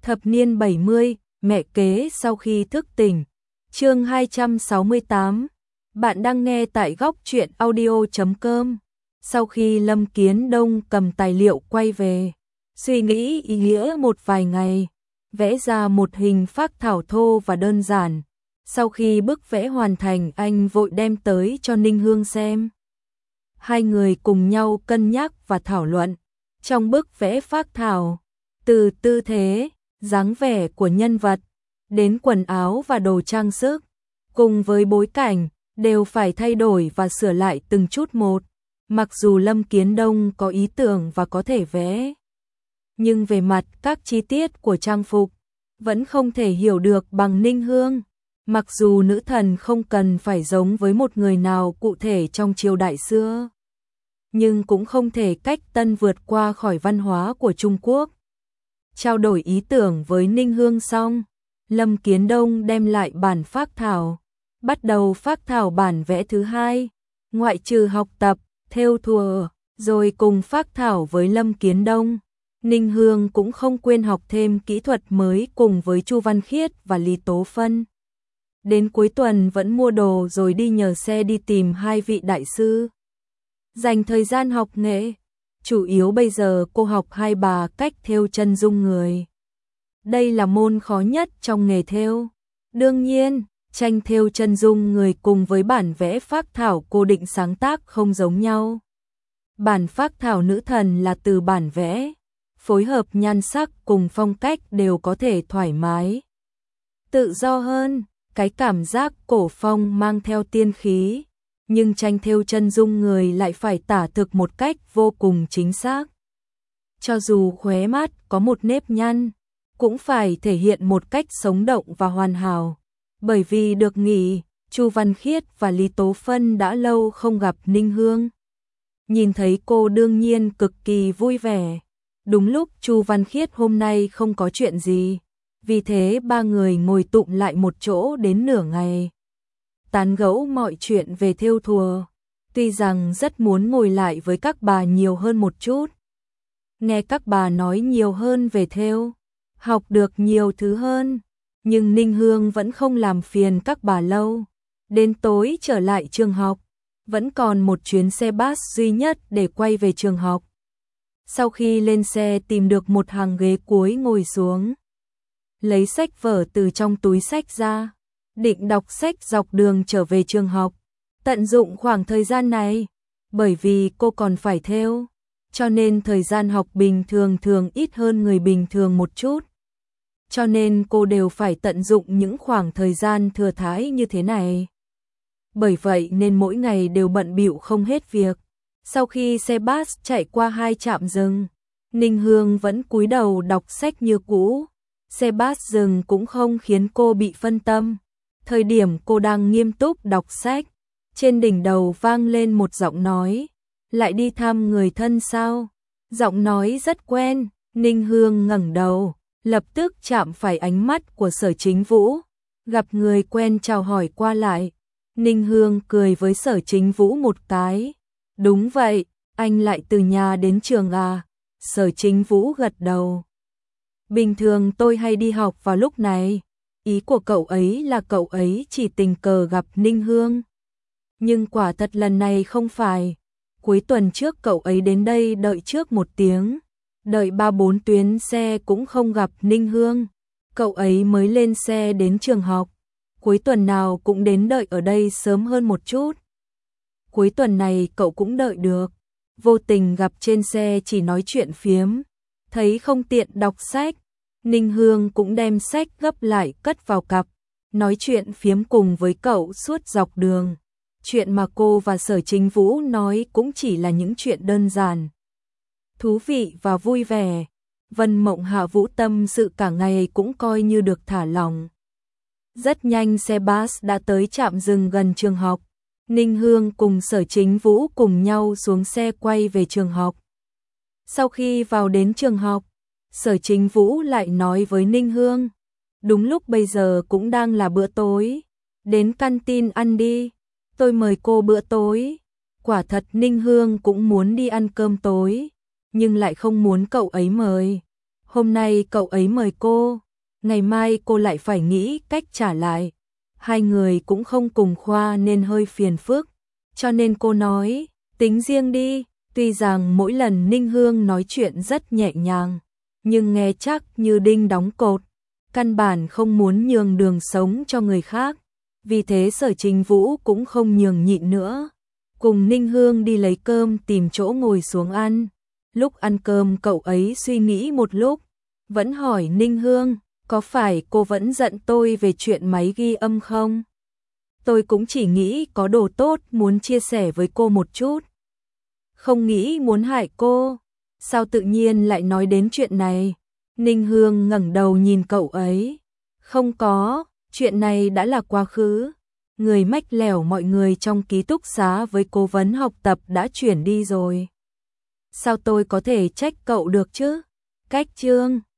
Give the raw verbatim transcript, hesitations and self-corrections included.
Thập niên bảy mươi, mẹ kế sau khi thức tỉnh. Chương hai trăm sáu mươi tám. Bạn đang nghe tại góc truyện audio chấm com. Sau khi Lâm Kiến Đông cầm tài liệu quay về, suy nghĩ ý nghĩa một vài ngày, vẽ ra một hình phác thảo thô và đơn giản. Sau khi bức vẽ hoàn thành, anh vội đem tới cho Ninh Hương xem. Hai người cùng nhau cân nhắc và thảo luận. Trong bức vẽ phác thảo, từ tư thế, dáng vẻ của nhân vật, đến quần áo và đồ trang sức, cùng với bối cảnh, đều phải thay đổi và sửa lại từng chút một. Mặc dù Lâm Kiến Đông có ý tưởng và có thể vẽ, nhưng về mặt các chi tiết của trang phục, vẫn không thể hiểu được bằng Ninh Hương. Mặc dù nữ thần không cần phải giống với một người nào cụ thể trong triều đại xưa, nhưng cũng không thể cách tân vượt qua khỏi văn hóa của Trung Quốc. Trao đổi ý tưởng với Ninh Hương xong, Lâm Kiến Đông đem lại bản phác thảo, bắt đầu phác thảo bản vẽ thứ hai, ngoại trừ học tập, thêu thùa, rồi cùng phác thảo với Lâm Kiến Đông. Ninh Hương cũng không quên học thêm kỹ thuật mới cùng với Chu Văn Khiết và Lý Tố Phân. Đến cuối tuần vẫn mua đồ rồi đi nhờ xe đi tìm hai vị đại sư. Dành thời gian học nghệ, chủ yếu bây giờ cô học hai bà cách thêu chân dung người. Đây là môn khó nhất trong nghề thêu. Đương nhiên, tranh thêu chân dung người cùng với bản vẽ phác thảo cô định sáng tác không giống nhau. Bản phác thảo nữ thần là từ bản vẽ, phối hợp nhan sắc cùng phong cách đều có thể thoải mái, tự do hơn, cái cảm giác cổ phong mang theo tiên khí. Nhưng tranh thêu chân dung người lại phải tả thực một cách vô cùng chính xác. Cho dù khóe mắt có một nếp nhăn, cũng phải thể hiện một cách sống động và hoàn hảo. Bởi vì được nghỉ, Chu Văn Khiết và Lý Tố Phân đã lâu không gặp Ninh Hương. Nhìn thấy cô đương nhiên cực kỳ vui vẻ. Đúng lúc Chu Văn Khiết hôm nay không có chuyện gì, vì thế ba người ngồi tụm lại một chỗ đến nửa ngày, tán gẫu mọi chuyện về thêu thùa. Tuy rằng rất muốn ngồi lại với các bà nhiều hơn một chút, nghe các bà nói nhiều hơn về thêu, học được nhiều thứ hơn, nhưng Ninh Hương vẫn không làm phiền các bà lâu. Đến tối trở lại trường học, vẫn còn một chuyến xe bus duy nhất để quay về trường học. Sau khi lên xe tìm được một hàng ghế cuối ngồi xuống, lấy sách vở từ trong túi sách ra, định đọc sách dọc đường trở về trường học. Tận dụng khoảng thời gian này, bởi vì cô còn phải thêu, cho nên thời gian học bình thường thường ít hơn người bình thường một chút. Cho nên cô đều phải tận dụng những khoảng thời gian thừa thãi như thế này. Bởi vậy nên mỗi ngày đều bận bịu không hết việc. Sau khi xe bus chạy qua hai trạm dừng, Ninh Hương vẫn cúi đầu đọc sách như cũ. Xe bus dừng cũng không khiến cô bị phân tâm. Thời điểm cô đang nghiêm túc đọc sách, trên đỉnh đầu vang lên một giọng nói. Lại đi thăm người thân sao? Giọng nói rất quen. Ninh Hương ngẩng đầu, lập tức chạm phải ánh mắt của Sở Chính Vũ. Gặp người quen chào hỏi qua lại, Ninh Hương cười với Sở Chính Vũ một cái. Đúng vậy, anh lại từ nhà đến trường à? Sở Chính Vũ gật đầu. Bình thường tôi hay đi học vào lúc này. Ý của cậu ấy là cậu ấy chỉ tình cờ gặp Ninh Hương. Nhưng quả thật lần này không phải. Cuối tuần trước cậu ấy đến đây đợi trước một tiếng. Đợi ba bốn tuyến xe cũng không gặp Ninh Hương. Cậu ấy mới lên xe đến trường học. Cuối tuần nào cũng đến đợi ở đây sớm hơn một chút. Cuối tuần này cậu cũng đợi được. Vô tình gặp trên xe chỉ nói chuyện phiếm. Thấy không tiện đọc sách, Ninh Hương cũng đem sách gấp lại cất vào cặp. Nói chuyện phiếm cùng với cậu suốt dọc đường. Chuyện mà cô và Sở Chính Vũ nói cũng chỉ là những chuyện đơn giản, thú vị và vui vẻ. Vân Mộng Hạ Vũ tâm sự cả ngày cũng coi như được thả lỏng. Rất nhanh xe bus đã tới trạm dừng gần trường học. Ninh Hương cùng Sở Chính Vũ cùng nhau xuống xe quay về trường học. Sau khi vào đến trường học, Sở Chính Vũ lại nói với Ninh Hương. Đúng lúc bây giờ cũng đang là bữa tối. Đến canteen ăn đi. Tôi mời cô bữa tối. Quả thật Ninh Hương cũng muốn đi ăn cơm tối, nhưng lại không muốn cậu ấy mời. Hôm nay cậu ấy mời cô, ngày mai cô lại phải nghĩ cách trả lại. Hai người cũng không cùng khoa nên hơi phiền phức, cho nên cô nói, tính riêng đi. Tuy rằng mỗi lần Ninh Hương nói chuyện rất nhẹ nhàng, nhưng nghe chắc như đinh đóng cột, căn bản không muốn nhường đường sống cho người khác. Vì thế Sở Trình Vũ cũng không nhường nhịn nữa, cùng Ninh Hương đi lấy cơm tìm chỗ ngồi xuống ăn. Lúc ăn cơm cậu ấy suy nghĩ một lúc, vẫn hỏi Ninh Hương, có phải cô vẫn giận tôi về chuyện máy ghi âm không? Tôi cũng chỉ nghĩ có đồ tốt muốn chia sẻ với cô một chút, không nghĩ muốn hại cô. Sao tự nhiên lại nói đến chuyện này? Ninh Hương ngẩng đầu nhìn cậu ấy. Không có, chuyện này đã là quá khứ. Người mách lẻo mọi người trong ký túc xá với cố vấn học tập đã chuyển đi rồi. Sao tôi có thể trách cậu được chứ? Cách chương